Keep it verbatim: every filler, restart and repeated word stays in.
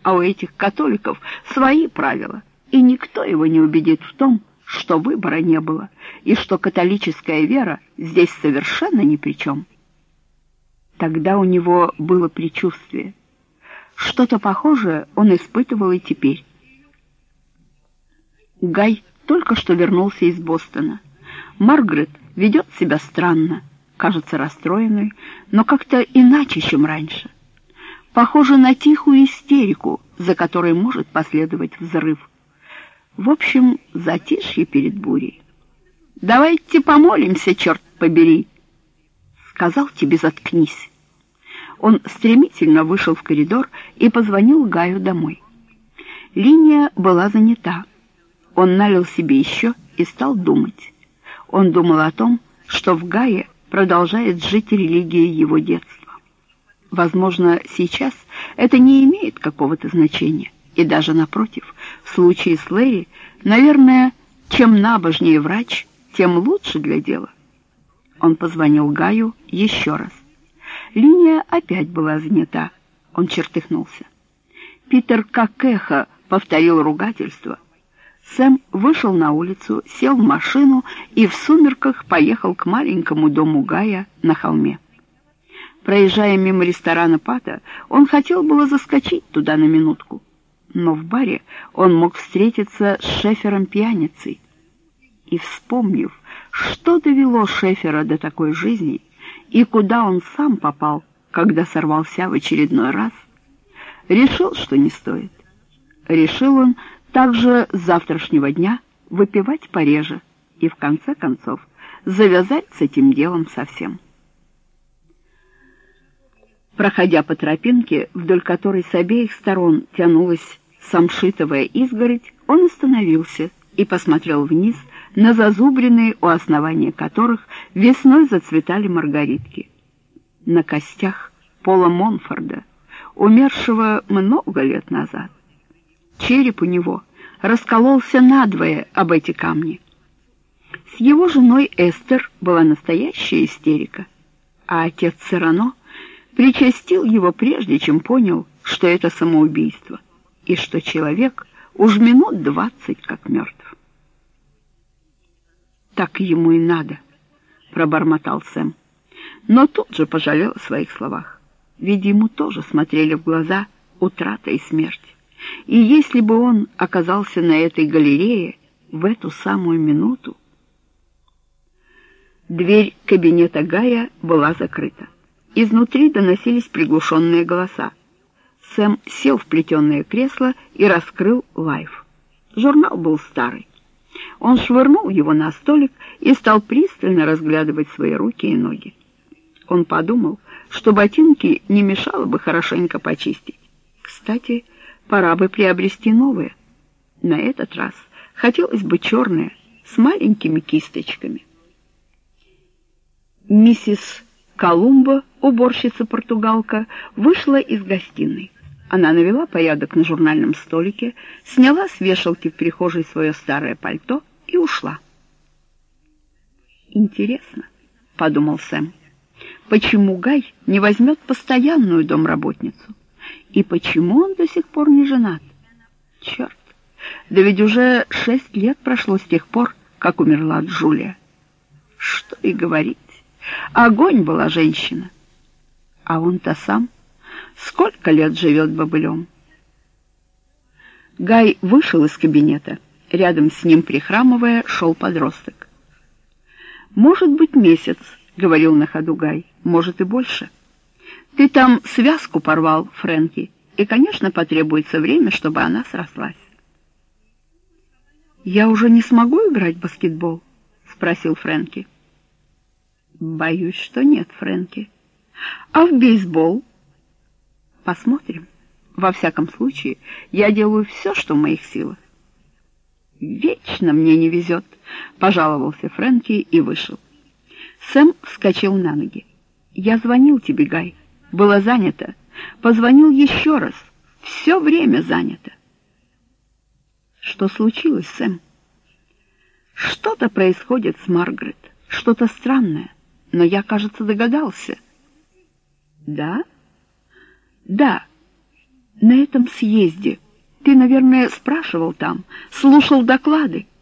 А у этих католиков свои правила, и никто его не убедит в том, что выбора не было, и что католическая вера здесь совершенно ни при чем. Тогда у него было предчувствие. Что-то похожее он испытывал и теперь. Гай только что вернулся из Бостона. Маргарет ведет себя странно, кажется расстроенной, но как-то иначе, чем раньше. Похоже на тихую истерику, за которой может последовать взрыв. В общем, затишье перед бурей. «Давайте помолимся, черт побери!» «Сказал тебе, заткнись!» Он стремительно вышел в коридор и позвонил Гаю домой. Линия была занята. Он налил себе еще и стал думать. Он думал о том, что в Гае продолжает жить религия его детства. Возможно, сейчас это не имеет какого-то значения. И даже напротив, в случае с Лэри, наверное, чем набожнее врач, тем лучше для дела. Он позвонил Гаю еще раз. Линия опять была занята. Он чертыхнулся. Питер как эхо повторил ругательство. Сэм вышел на улицу, сел в машину и в сумерках поехал к маленькому дому Гая на холме. Проезжая мимо ресторана Пата, он хотел было заскочить туда на минутку. Но в баре он мог встретиться с Шефером-пьяницей. И, вспомнив, что довело Шефера до такой жизни и куда он сам попал, когда сорвался в очередной раз, решил, что не стоит. Решил он также с завтрашнего дня выпивать пореже и, в конце концов, завязать с этим делом совсем. Проходя по тропинке, вдоль которой с обеих сторон тянулась самшитовая изгородь, он остановился и посмотрел вниз на зазубренные, у основания которых весной зацветали маргаритки. На костях Пола Монфорда, умершего много лет назад. Череп у него раскололся надвое об эти камни. С его женой Эстер была настоящая истерика, а отец Цирано причастил его прежде, чем понял, что это самоубийство, и что человек уж минут двадцать как мертв. «Так ему и надо», — пробормотал Сэм, но тут же пожалел о своих словах, ведь ему тоже смотрели в глаза утрата и смерть. И если бы он оказался на этой галерее в эту самую минуту... Дверь кабинета Гая была закрыта. Изнутри доносились приглушенные голоса. Сэм сел в плетеное кресло и раскрыл «Лайф». Журнал был старый. Он швырнул его на столик и стал пристально разглядывать свои руки и ноги. Он подумал, что ботинки не мешало бы хорошенько почистить. Кстати, пора бы приобрести новые. На этот раз хотелось бы черные, с маленькими кисточками. Миссис Колумба, уборщица-португалка, вышла из гостиной. Она навела порядок на журнальном столике, сняла с вешалки в прихожей свое старое пальто и ушла. «Интересно», — подумал Сэм, — «почему Гай не возьмет постоянную домработницу? И почему он до сих пор не женат? Черт, да ведь уже шесть лет прошло с тех пор, как умерла Джулия. Что и говорить, огонь была женщина. А он-то сам сколько лет живет бобылем?» Гай вышел из кабинета. Рядом с ним, прихрамывая, шел подросток. «Может быть, месяц», — говорил на ходу Гай, — «может и больше. Ты там связку порвал, Фрэнки, и, конечно, потребуется время, чтобы она срослась». «Я уже не смогу играть в баскетбол?» — спросил Фрэнки. «Боюсь, что нет, Фрэнки. А в бейсбол?» «Посмотрим. Во всяком случае, я делаю все, что в моих силах». «Вечно мне не везет», — пожаловался Фрэнки и вышел. Сэм вскочил на ноги. «Я звонил тебе, Гай. Было занято. Позвонил еще раз. Все время занято». «Что случилось, Сэм?» «Что-то происходит с Маргарет. Что-то странное. Но я, кажется, догадался». «Да?» «Да. На этом съезде. Ты, наверное, спрашивал там, слушал доклады.